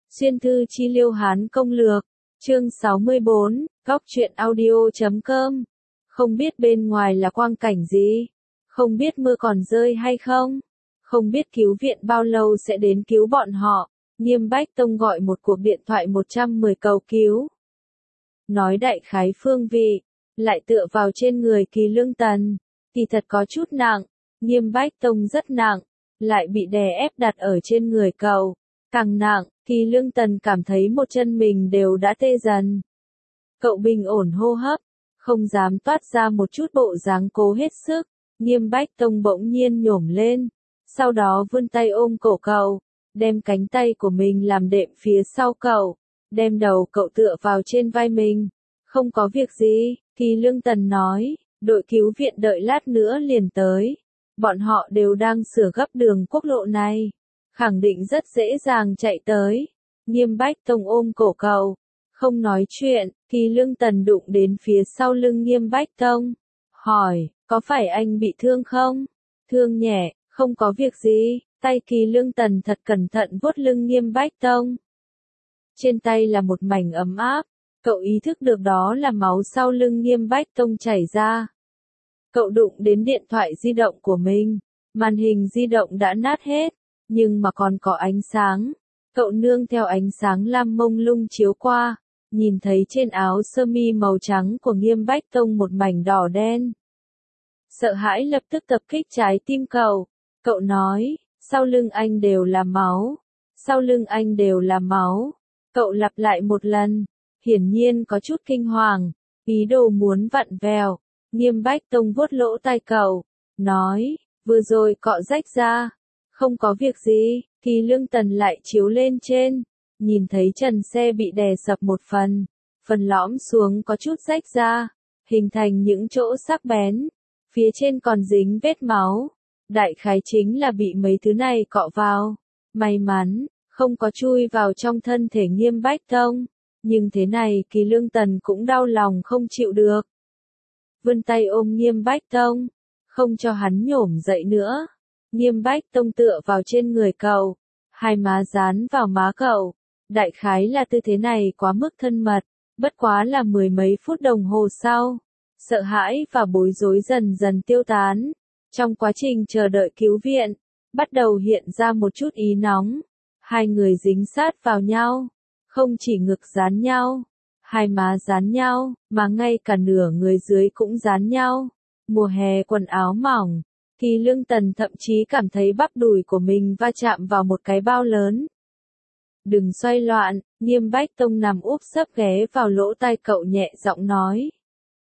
Xuyên thư chi liêu Hán công lược, chương 64, góc truyện audio.com. Không biết bên ngoài là quang cảnh gì, không biết mưa còn rơi hay không, không biết cứu viện bao lâu sẽ đến cứu bọn họ. Nghiêm Bách Tông gọi một cuộc điện thoại 110 cầu cứu. Nói đại khái phương vị, lại tựa vào trên người Kỳ Lương Tần, thì thật có chút nặng. Nghiêm Bách Tông rất nặng, lại bị đè ép đặt ở trên người cậu. Càng nặng, Kỳ Lương Tần cảm thấy một chân mình đều đã tê dần. Cậu bình ổn hô hấp, không dám toát ra một chút bộ dáng cố hết sức. Nghiêm Bách Tông bỗng nhiên nhổm lên, sau đó vươn tay ôm cổ cậu, đem cánh tay của mình làm đệm phía sau cậu, đem đầu cậu tựa vào trên vai mình. Không có việc gì, Kỳ Lương Tần nói, đội cứu viện đợi lát nữa liền tới. Bọn họ đều đang sửa gấp đường quốc lộ này, khẳng định rất dễ dàng chạy tới. Nghiêm Bách Tông ôm cổ cậu, không nói chuyện. Kỳ Lương Tần đụng đến phía sau lưng Nghiêm Bách Tông, hỏi, có phải anh bị thương không? Thương nhẹ, không có việc gì. Tay Kỳ Lương Tần thật cẩn thận vuốt lưng Nghiêm Bách Tông. Trên tay là một mảnh ấm áp, cậu ý thức được đó là máu sau lưng Nghiêm Bách Tông chảy ra. Cậu đụng đến điện thoại di động của mình, màn hình di động đã nát hết, nhưng mà còn có ánh sáng. Cậu nương theo ánh sáng lam mông lung chiếu qua, nhìn thấy trên áo sơ mi màu trắng của Nghiêm Bách Tông một mảnh đỏ đen. Sợ hãi lập tức tập kích trái tim cậu. Cậu nói, sau lưng anh đều là máu, sau lưng anh đều là máu. Cậu lặp lại một lần, hiển nhiên có chút kinh hoàng, ý đồ muốn vặn vẹo. Nghiêm Bách Tông vuốt lỗ tai cậu, nói, vừa rồi cọ rách ra, không có việc gì. Kỳ Lương Tần lại chiếu lên trên, nhìn thấy trần xe bị đè sập một phần lõm xuống có chút rách ra, hình thành những chỗ sắc bén, phía trên còn dính vết máu. Đại khái chính là bị mấy thứ này cọ vào, may mắn, không có chui vào trong thân thể Nghiêm Bách Tông, nhưng thế này Kỳ Lương Tần cũng đau lòng không chịu được. Vươn tay ôm Nghiêm Bách Tông, không cho hắn nhổm dậy nữa. Nghiêm Bách Tông tựa vào trên người cậu, hai má dán vào má cậu. Đại khái là tư thế này quá mức thân mật, bất quá là mười mấy phút đồng hồ sau, sợ hãi và bối rối dần dần tiêu tán. Trong quá trình chờ đợi cứu viện, bắt đầu hiện ra một chút ý nóng. Hai người dính sát vào nhau, không chỉ ngực dán nhau, hai má dán nhau, mà ngay cả nửa người dưới cũng dán nhau. Mùa hè quần áo mỏng, Kỳ Lương Tần thậm chí cảm thấy bắp đùi của mình va chạm vào một cái bao lớn. Đừng xoay loạn. Nghiêm Bách Tông nằm úp sấp ghé vào lỗ tai cậu nhẹ giọng nói.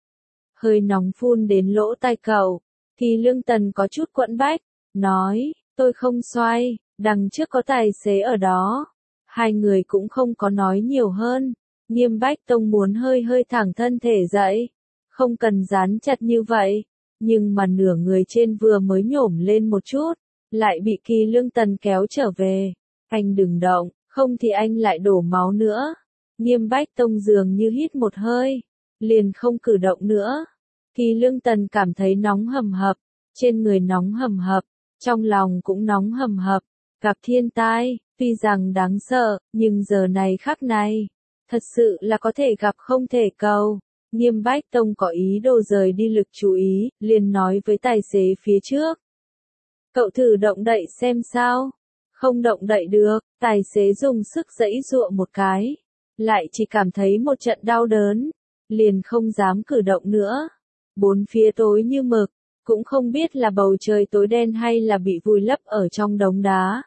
Hơi nóng phun đến lỗ tai cậu. Kỳ Lương Tần có chút quẫn bách, nói, tôi không xoay, đằng trước có tài xế ở đó. Hai người cũng không có nói nhiều hơn. Nghiêm Bách Tông muốn hơi thẳng thân thể dậy, không cần dán chặt như vậy, nhưng mà nửa người trên vừa mới nhổm lên một chút, lại bị Kỳ Lương Tần kéo trở về. Anh đừng động, không thì anh lại đổ máu nữa. Nghiêm Bách Tông dường như hít một hơi, liền không cử động nữa. Kỳ Lương Tần cảm thấy nóng hầm hập, trên người nóng hầm hập, trong lòng cũng nóng hầm hập. Gặp thiên tai, tuy rằng đáng sợ, nhưng giờ này khắc này, thật sự là có thể gặp không thể cầu. Nghiêm Bách Tông có ý đồ rời đi lực chú ý, liền nói với tài xế phía trước. Cậu thử động đậy xem sao. Không động đậy được. Tài xế dùng sức giãy giụa một cái, lại chỉ cảm thấy một trận đau đớn, liền không dám cử động nữa. Bốn phía tối như mực, cũng không biết là bầu trời tối đen hay là bị vùi lấp ở trong đống đá.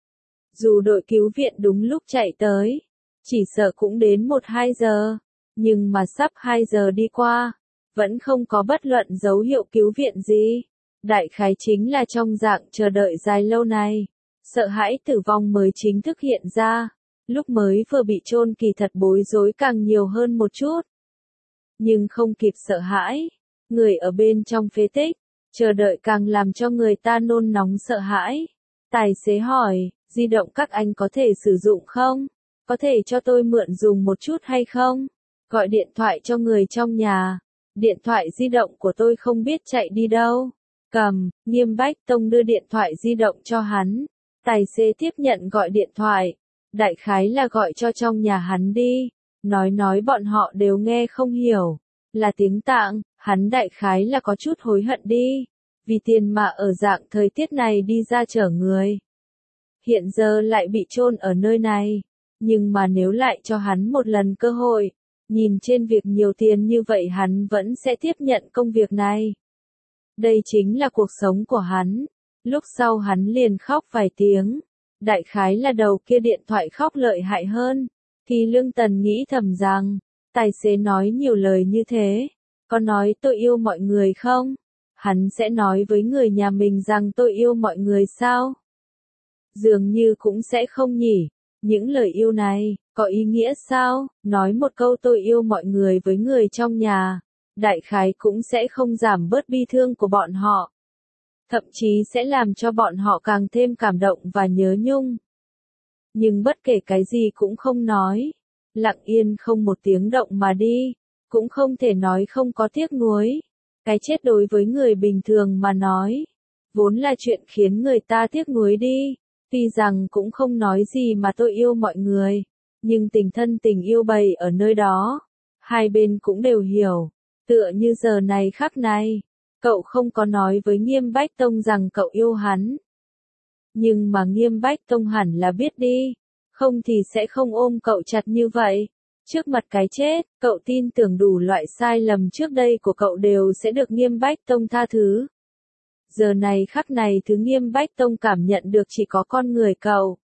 Dù đội cứu viện đúng lúc chạy tới, chỉ sợ cũng đến 1-2 giờ, nhưng mà sắp 2 giờ đi qua, vẫn không có bất luận dấu hiệu cứu viện gì. Đại khái chính là trong dạng chờ đợi dài lâu này, sợ hãi tử vong mới chính thức hiện ra. Lúc mới vừa bị chôn kỳ thật bối rối càng nhiều hơn một chút. Nhưng không kịp sợ hãi, người ở bên trong phế tích, chờ đợi càng làm cho người ta nôn nóng sợ hãi. Tài xế hỏi, di động các anh có thể sử dụng không? Có thể cho tôi mượn dùng một chút hay không? Gọi điện thoại cho người trong nhà. Điện thoại di động của tôi không biết chạy đi đâu. Cầm. Nghiêm Bách Tông đưa điện thoại di động cho hắn. Tài xế tiếp nhận gọi điện thoại. đại khái là gọi cho trong nhà hắn đi, nói bọn họ đều nghe không hiểu, là tiếng Tạng, hắn đại khái là có chút hối hận đi, vì tiền mà ở dạng thời tiết này đi ra chở người. Hiện giờ lại bị chôn ở nơi này, nhưng mà nếu lại cho hắn một lần cơ hội, nhìn trên việc nhiều tiền như vậy hắn vẫn sẽ tiếp nhận công việc này. Đây chính là cuộc sống của hắn. Lúc sau hắn liền khóc vài tiếng. Đại khái là đầu kia điện thoại khóc lợi hại hơn. Thì Lương Tần nghĩ thầm rằng, tài xế nói nhiều lời như thế, có nói tôi yêu mọi người không? Hắn sẽ nói với người nhà mình rằng tôi yêu mọi người sao? Dường như cũng sẽ không nhỉ. Những lời yêu này, có ý nghĩa sao? Nói một câu tôi yêu mọi người với người trong nhà, đại khái cũng sẽ không giảm bớt bi thương của bọn họ. Thậm chí sẽ làm cho bọn họ càng thêm cảm động và nhớ nhung. Nhưng bất kể cái gì cũng không nói, lặng yên không một tiếng động mà đi, cũng không thể nói không có tiếc nuối. Cái chết đối với người bình thường mà nói, vốn là chuyện khiến người ta tiếc nuối đi. Tuy rằng cũng không nói gì mà tôi yêu mọi người, nhưng tình thân tình yêu bày ở nơi đó, hai bên cũng đều hiểu. Tựa như giờ này khắc này, cậu không có nói với Nghiêm Bách Tông rằng cậu yêu hắn. Nhưng mà Nghiêm Bách Tông hẳn là biết đi, không thì sẽ không ôm cậu chặt như vậy. Trước mặt cái chết, cậu tin tưởng đủ loại sai lầm trước đây của cậu đều sẽ được Nghiêm Bách Tông tha thứ. Giờ này khắc này thứ Nghiêm Bách Tông cảm nhận được chỉ có con người cậu.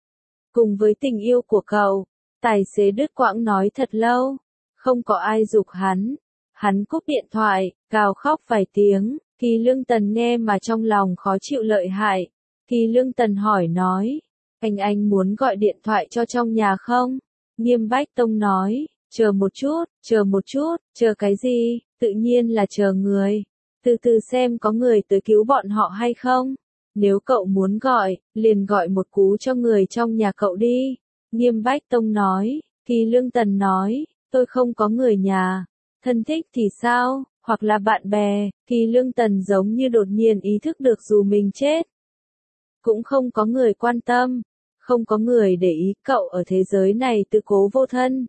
Cùng với tình yêu của cậu, tài xế đứt quãng nói thật lâu, không có ai giục hắn. Hắn cúp điện thoại, gào khóc vài tiếng, thì Lương Tần nghe mà trong lòng khó chịu lợi hại. Thì Lương Tần hỏi nói, anh muốn gọi điện thoại cho trong nhà không? Nghiêm Bách Tông nói, chờ một chút, chờ cái gì, tự nhiên là chờ người. Từ từ xem có người tới cứu bọn họ hay không. Nếu cậu muốn gọi, liền gọi một cú cho người trong nhà cậu đi. Nghiêm Bách Tông nói, thì Lương Tần nói, tôi không có người nhà. Thân thích thì sao, hoặc là bạn bè, thì Lương Tần giống như đột nhiên ý thức được dù mình chết. Cũng không có người quan tâm, không có người để ý cậu ở thế giới này tự cố vô thân.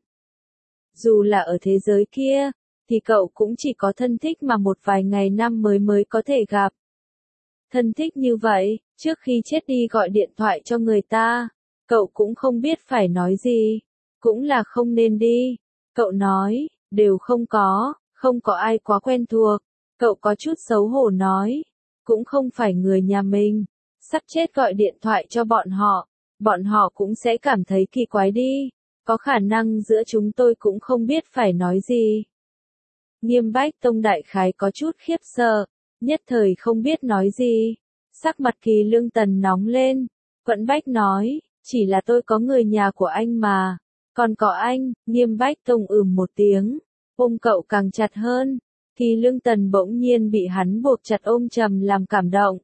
Dù là ở thế giới kia, thì cậu cũng chỉ có thân thích mà một vài ngày năm mới có thể gặp. Thân thích như vậy, trước khi chết đi gọi điện thoại cho người ta, cậu cũng không biết phải nói gì, cũng là không nên đi. Cậu nói, đều không có ai quá quen thuộc. Cậu có chút xấu hổ nói, cũng không phải người nhà mình, sắp chết gọi điện thoại cho bọn họ cũng sẽ cảm thấy kỳ quái đi, có khả năng giữa chúng tôi cũng không biết phải nói gì. Nghiêm Bách Tông đại khái có chút khiếp sợ, nhất thời không biết nói gì, sắc mặt Kỳ Lương Tần nóng lên, Quận Bách nói, chỉ là tôi có người nhà của anh mà, còn có anh. Nghiêm Bách Tông một tiếng, ôm cậu càng chặt hơn. Kỳ Lương Tần bỗng nhiên bị hắn buộc chặt ôm chầm làm cảm động.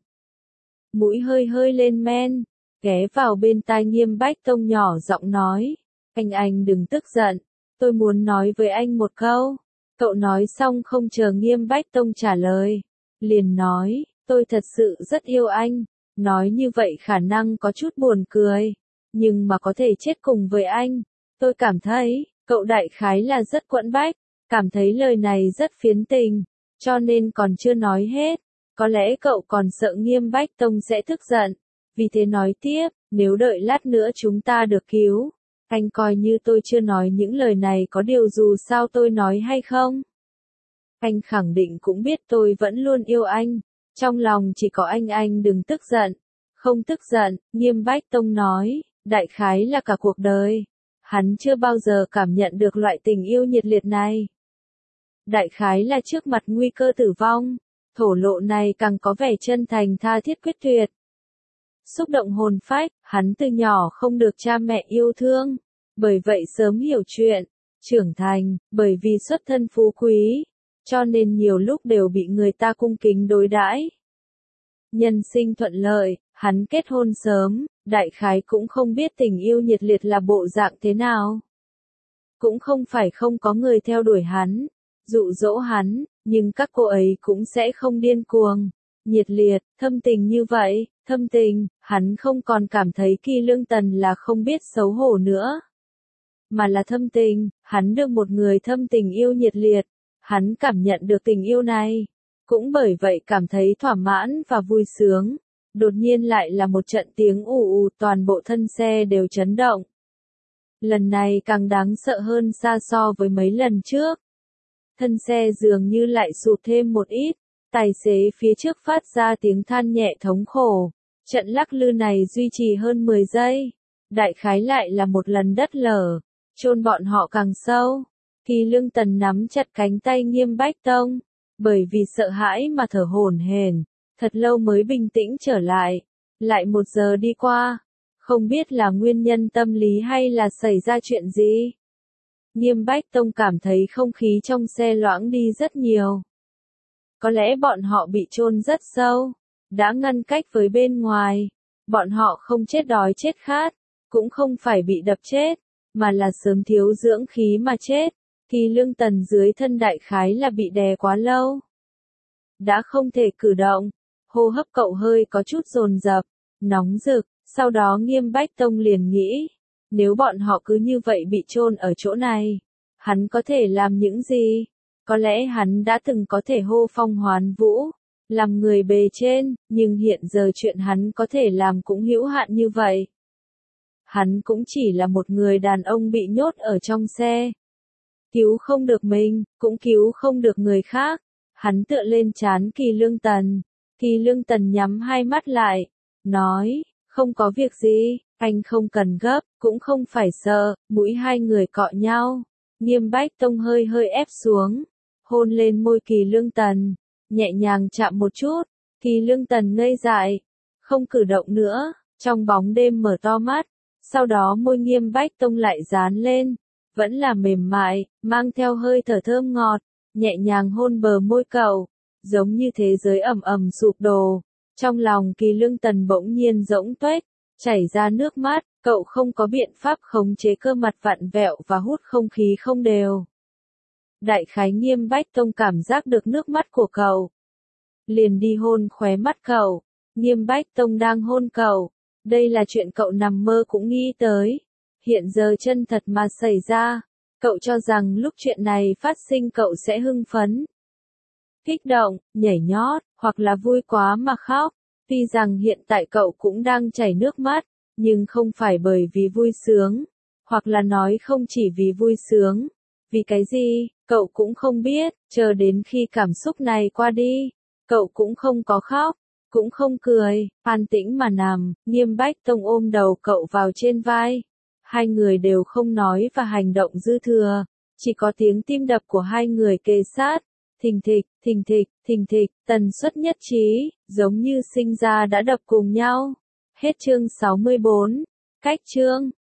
Mũi hơi lên men, ghé vào bên tai Nghiêm Bách Tông nhỏ giọng nói, anh đừng tức giận, tôi muốn nói với anh một câu. Cậu nói xong không chờ Nghiêm Bách Tông trả lời, liền nói, tôi thật sự rất yêu anh. Nói như vậy khả năng có chút buồn cười, nhưng mà có thể chết cùng với anh. Tôi cảm thấy, cậu đại khái là rất quẫn bách, cảm thấy lời này rất phiến tình, cho nên còn chưa nói hết. Có lẽ cậu còn sợ Nghiêm Bách Tông sẽ tức giận, vì thế nói tiếp, nếu đợi lát nữa chúng ta được cứu, anh coi như tôi chưa nói những lời này có điều dù sao tôi nói hay không. Anh khẳng định cũng biết tôi vẫn luôn yêu anh, trong lòng chỉ có anh đừng tức giận. Không tức giận, Nghiêm Bách Tông nói, đại khái là cả cuộc đời, hắn chưa bao giờ cảm nhận được loại tình yêu nhiệt liệt này. Đại khái là trước mặt nguy cơ tử vong, thổ lộ này càng có vẻ chân thành tha thiết quyết tuyệt. Xúc động hồn phách, hắn từ nhỏ không được cha mẹ yêu thương, bởi vậy sớm hiểu chuyện, trưởng thành, bởi vì xuất thân phú quý, cho nên nhiều lúc đều bị người ta cung kính đối đãi. Nhân sinh thuận lợi, hắn kết hôn sớm, đại khái cũng không biết tình yêu nhiệt liệt là bộ dạng thế nào. Cũng không phải không có người theo đuổi hắn, dụ dỗ hắn, nhưng các cô ấy cũng sẽ không điên cuồng, nhiệt liệt, thâm tình như vậy, Thâm tình, hắn không còn cảm thấy Kỳ Lương Tần là không biết xấu hổ nữa. Mà là thâm tình, hắn được một người thâm tình yêu nhiệt liệt. Hắn cảm nhận được tình yêu này. Cũng bởi vậy cảm thấy thỏa mãn và vui sướng. Đột nhiên lại là một trận tiếng ù ù, toàn bộ thân xe đều chấn động. Lần này càng đáng sợ hơn xa so với mấy lần trước. Thân xe dường như lại sụt thêm một ít. Tài xế phía trước phát ra tiếng than nhẹ thống khổ. Trận lắc lư này duy trì hơn 10 giây. Đại khái lại là một lần đất lở. Chôn bọn họ càng sâu. Kỳ Lương Tần nắm chặt cánh tay Nghiêm Bách Tông. Bởi vì sợ hãi mà thở hổn hển. Thật lâu mới bình tĩnh trở lại. Lại 1 giờ đi qua. Không biết là nguyên nhân tâm lý hay là xảy ra chuyện gì. Nghiêm Bách Tông cảm thấy không khí trong xe loãng đi rất nhiều. Có lẽ bọn họ bị chôn rất sâu. Đã ngăn cách với bên ngoài. Bọn họ không chết đói chết khát. Cũng không phải bị đập chết. Mà là sớm thiếu dưỡng khí mà chết. Kỳ Lương Tần dưới thân đại khái là bị đè quá lâu. Đã không thể cử động. Hô hấp cậu hơi có chút dồn dập, nóng rực. Sau đó Nghiêm Bách Tông liền nghĩ. Nếu bọn họ cứ như vậy bị chôn ở chỗ này. Hắn có thể làm những gì? Có lẽ hắn đã từng có thể hô phong hoán vũ. Làm người bề trên. Nhưng hiện giờ chuyện hắn có thể làm cũng hữu hạn như vậy. Hắn cũng chỉ là một người đàn ông bị nhốt ở trong xe. Cứu không được mình, cũng cứu không được người khác. Hắn tựa lên trán Kỳ Lương Tần. Kỳ Lương Tần nhắm hai mắt lại. Nói, không có việc gì, anh không cần gấp, cũng không phải sợ. Mũi hai người cọ nhau. Nghiêm Bách Tông hơi hơi ép xuống. Hôn lên môi Kỳ Lương Tần. Nhẹ nhàng chạm một chút. Kỳ Lương Tần ngây dại. Không cử động nữa. Trong bóng đêm mở to mắt. Sau đó môi Nghiêm Bách Tông lại dán lên. Vẫn là mềm mại, mang theo hơi thở thơm ngọt, nhẹ nhàng hôn bờ môi cậu, giống như thế giới ầm ầm sụp đổ. Trong lòng Kỳ Lương Tần bỗng nhiên rỗng tuếch, chảy ra nước mắt, cậu không có biện pháp khống chế cơ mặt vặn vẹo và hút không khí không đều. Đại khái Nghiêm Bách Tông cảm giác được nước mắt của cậu. Liền đi hôn khóe mắt cậu. Nghiêm Bách Tông đang hôn cậu. Đây là chuyện cậu nằm mơ cũng nghĩ tới. Hiện giờ chân thật mà xảy ra. Cậu cho rằng lúc chuyện này phát sinh cậu sẽ hưng phấn, kích động, nhảy nhót, hoặc là vui quá mà khóc. Tuy rằng hiện tại cậu cũng đang chảy nước mắt, nhưng không phải bởi vì vui sướng. Hoặc là nói không chỉ vì vui sướng. Vì cái gì, cậu cũng không biết, chờ đến khi cảm xúc này qua đi. Cậu cũng không có khóc, cũng không cười, an tĩnh mà nằm. Nghiêm Bách Tông ôm đầu cậu vào trên vai. Hai người đều không nói và hành động dư thừa, chỉ có tiếng tim đập của hai người kề sát, thình thịch, thình thịch, thình thịch, tần suất nhất trí, giống như sinh ra đã đập cùng nhau. Hết chương 64, cách chương